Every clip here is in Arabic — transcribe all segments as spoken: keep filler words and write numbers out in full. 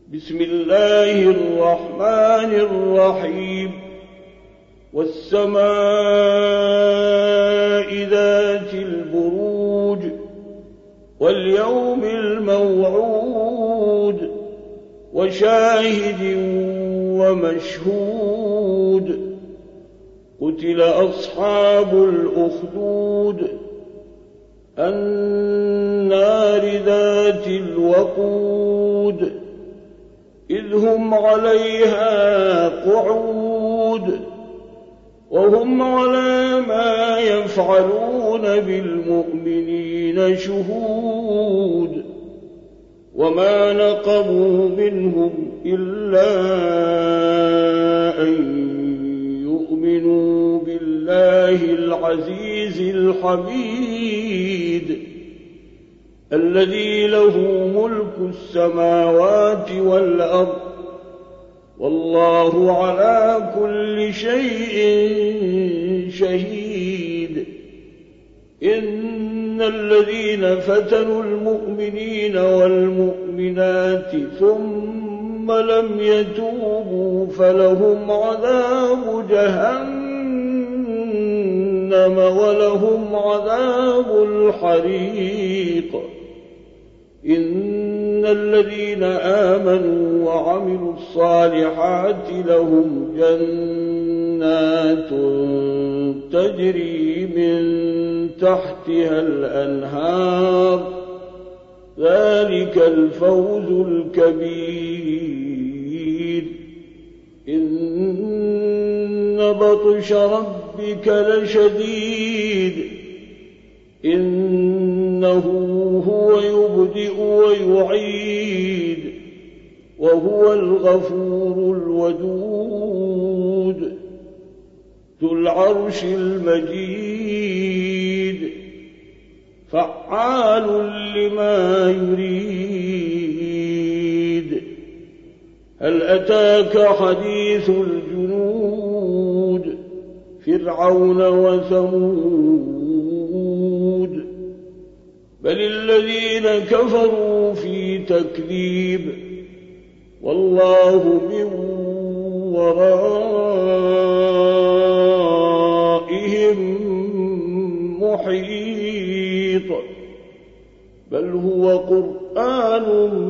بسم الله الرحمن الرحيم والسماء ذات البروج واليوم الموعود وشاهد ومشهود قتل أصحاب الأخدود النار ذات الوقود إذ هم عليها قعود وهم على ما يفعلون بالمؤمنين شهود وما نقموا منهم إلا أن يؤمنوا بالله العزيز الحميد الذي له ملك السماوات والأرض والله على كل شيء شهيد إن الذين فتنوا المؤمنين والمؤمنات ثم لم يتوبوا فلهم عذاب جهنم ولهم عذاب الحريق إن الذين آمنوا وعملوا الصالحات لهم جنات تجري من تحتها الأنهار ذلك الفوز الكبير إن بطش ربك لشديد إنه هو يبدئ ويعيد وهو الغفور الودود ذو العرش المجيد فعال لما يريد هل أتاك حديث الجنود فرعون وثمود بل الذين كفروا في تكذيب والله من ورائهم محيط بل هو قرآن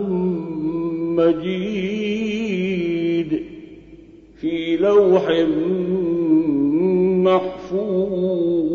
مجيد في لوح محفوظ